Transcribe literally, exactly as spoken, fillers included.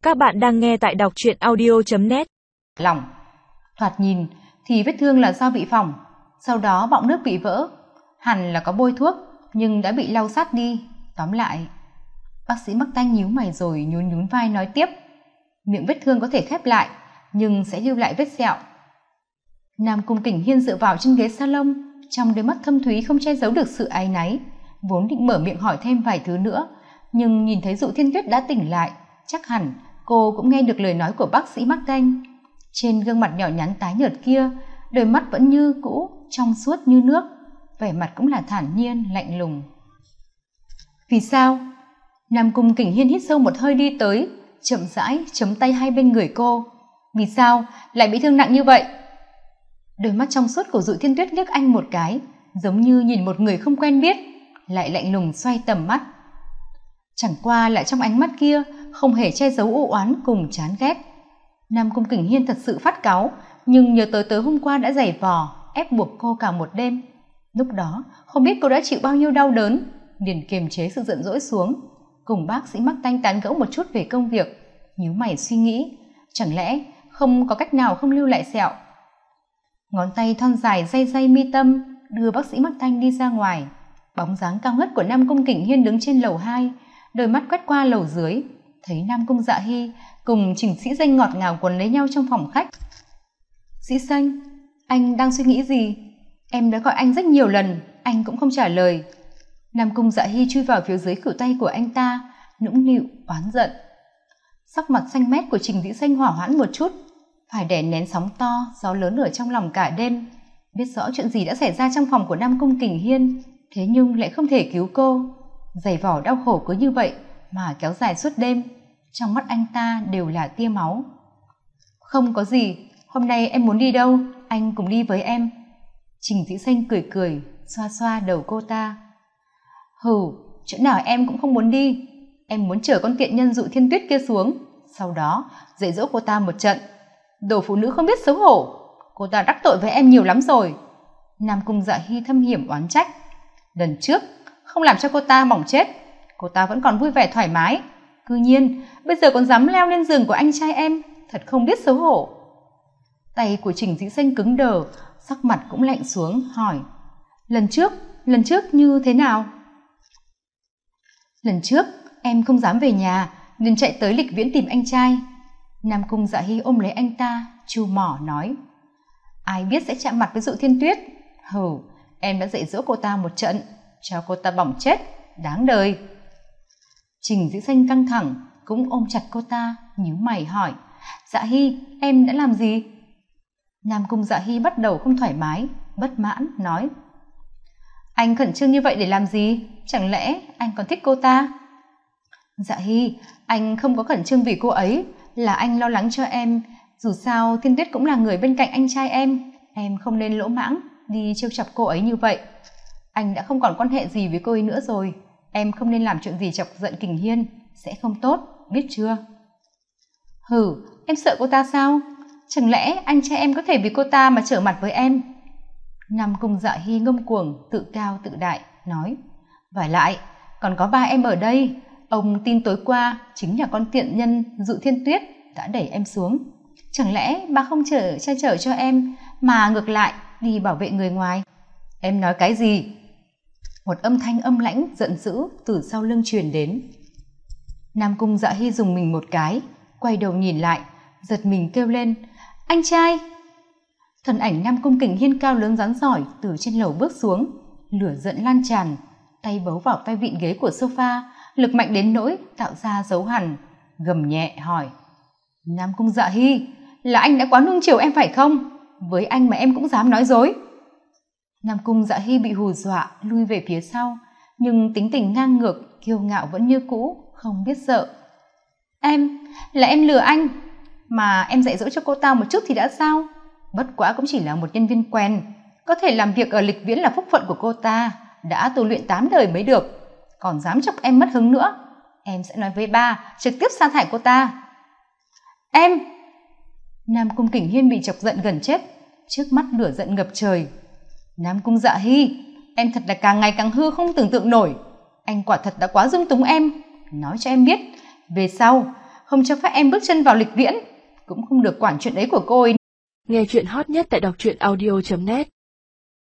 Các bạn đang nghe tại đọc truyện audio chấm net. Lòng. Thoạt nhìn thì vết thương là do bị phỏng, sau đó bọng nước bị vỡ. Hẳn là có bôi thuốc, nhưng đã bị lau sắt đi. Tóm lại, bác sĩ Mắc Tanh nhíu mày rồi nhún nhún vai nói tiếp. Miệng vết thương có thể khép lại, nhưng sẽ lưu lại vết sẹo. Nam Cung Kình Hiên dựa vào trên ghế salon, trong đôi mắt thâm thúy không che giấu được sự áy náy. Vốn định mở miệng hỏi thêm vài thứ nữa, nhưng nhìn thấy Dụ Thiên Tuyết đã tỉnh lại, chắc hẳn cô cũng nghe được lời nói của bác sĩ Mắc Tanh. Trên gương mặt nhỏ nhắn tái nhợt kia, đôi mắt vẫn như cũ, trong suốt như nước, vẻ mặt cũng là thản nhiên, lạnh lùng. Vì sao? Nam Cung Kình Hiên hít sâu một hơi đi tới, chậm rãi chấm tay hai bên người cô. Vì sao lại bị thương nặng như vậy? Đôi mắt trong suốt của Dụ Thiên Tuyết liếc anh một cái, giống như nhìn một người không quen biết, lại lạnh lùng xoay tầm mắt. Chẳng qua lại trong ánh mắt kia không hề che giấu u oán cùng chán ghét. Nam Cung Kình Hiên thật sự phát cáu, nhưng nhớ tới tối hôm qua đã giày vò ép buộc cô cả một đêm. Lúc đó không biết cô đã chịu bao nhiêu đau đớn, liền kiềm chế sự giận dỗi xuống, cùng bác sĩ Mắc Tanh tán gẫu một chút về công việc. Nhíu mày suy nghĩ, chẳng lẽ không có cách nào không lưu lại sẹo? Ngón tay thon dài day day mi tâm đưa bác sĩ Mắc Tanh đi ra ngoài. Bóng dáng cao ngất của Nam Cung Kình Hiên đứng trên lầu hai, đôi mắt quét qua lầu dưới, thấy Nam Cung Dạ Hy cùng Trình Sĩ Danh ngọt ngào quấn lấy nhau trong phòng khách. Sĩ Danh, anh đang suy nghĩ gì? Em đã gọi anh rất nhiều lần, anh cũng không trả lời. Nam Cung Dạ Hy chui vào phía dưới khuỷu tay của anh ta, nũng nịu oán giận. Sắc mặt xanh mét của Trình Sĩ Danh hỏa hoãn một chút, phải đè nén sóng to gió lớn ở trong lòng cả đêm. Biết rõ chuyện gì đã xảy ra trong phòng của Nam Cung Kình Hiên, thế nhưng lại không thể cứu cô. Giày vò đau khổ cứ như vậy mà kéo dài suốt đêm, trong mắt anh ta đều là tia máu. Không có gì, hôm nay em muốn đi đâu, anh cùng đi với em. Trình Dĩ Xanh cười cười, xoa xoa đầu cô ta. Hừ, chỗ nào em cũng không muốn đi. Em muốn chở con tiện nhân Dụ Thiên Tuyết kia xuống, sau đó dạy dỗ cô ta một trận. Đồ phụ nữ không biết xấu hổ, cô ta đắc tội với em nhiều lắm rồi. Nam Cung Dạ Hy thâm hiểm oán trách. Lần trước không làm cho cô ta mỏng chết, cô ta vẫn còn vui vẻ thoải mái, cư nhiên bây giờ còn dám leo lên giường của anh trai em, thật không biết xấu hổ. Tay của Trình Dĩ Xanh cứng đờ, sắc mặt cũng lạnh xuống, hỏi. Lần trước, lần trước như thế nào? Lần trước em không dám về nhà nên chạy tới Lịch Viễn tìm anh trai. Nam Cung Dạ Hy ôm lấy anh ta, chu mỏ nói. Ai biết sẽ chạm mặt với Dụ Thiên Tuyết. Hừ, em đã dạy dỗ cô ta một trận, cho cô ta bỏng chết, đáng đời. Trình Dĩ Xanh căng thẳng, cũng ôm chặt cô ta, nhíu mày hỏi. Dạ Hy, em đã làm gì? Nam Cung Dạ Hy bắt đầu không thoải mái, bất mãn, nói. Anh khẩn trương như vậy để làm gì? Chẳng lẽ anh còn thích cô ta? Dạ Hy, anh không có khẩn trương vì cô ấy, là anh lo lắng cho em. Dù sao Thiên Tuyết cũng là người bên cạnh anh trai em, em không nên lỗ mãng đi trêu chọc cô ấy như vậy. Anh đã không còn quan hệ gì với cô ấy nữa rồi, em không nên làm chuyện gì chọc giận Kình Hiên, sẽ không tốt, biết chưa? Hừ, em sợ cô ta sao? Chẳng lẽ anh trai em có thể vì cô ta mà trở mặt với em? Nam Cung Dạ Hy ngông cuồng, tự cao tự đại, nói. Vả lại, còn có ba em ở đây, ông tin tối qua chính là con tiện nhân Dụ Thiên Tuyết đã đẩy em xuống. Chẳng lẽ ba không chở che chở cho em, mà ngược lại đi bảo vệ người ngoài? Em nói cái gì? Một âm thanh âm lãnh giận dữ từ sau lưng truyền đến. Nam Cung Dạ Hy dùng mình một cái, quay đầu nhìn lại, giật mình kêu lên. Anh trai! Thân ảnh Nam Cung Kình Hiên cao lớn rắn giỏi từ trên lầu bước xuống, lửa giận lan tràn, tay bấu vào tay vịn ghế của sofa, lực mạnh đến nỗi tạo ra dấu hằn, gầm nhẹ hỏi. Nam Cung Dạ Hy, là anh đã quá nuông chiều em phải không? Với anh mà em cũng dám nói dối. Nam Cung Dạ Hy bị hù dọa lui về phía sau, nhưng tính tình ngang ngược, kiêu ngạo vẫn như cũ, không biết sợ. Em, là em lừa anh, mà em dạy dỗ cho cô ta một chút thì đã sao? Bất quá cũng chỉ là một nhân viên quen, có thể làm việc ở Lịch Viễn là phúc phận của cô ta, đã tu luyện tám đời mới được. Còn dám chọc em mất hứng nữa, em sẽ nói với ba, trực tiếp sa thải cô ta. Em! Nam Cung Kình Hiên bị chọc giận gần chết, trước mắt lửa giận ngập trời. Nam Cung Dạ Hy, em thật là càng ngày càng hư không tưởng tượng nổi. Anh quả thật đã quá dung túng em. Nói cho em biết, về sau không cho phép em bước chân vào Lịch Viễn, cũng không được quản chuyện ấy của cô ấy. Nghe chuyện hot nhất tại đọc truyện audio chấm net.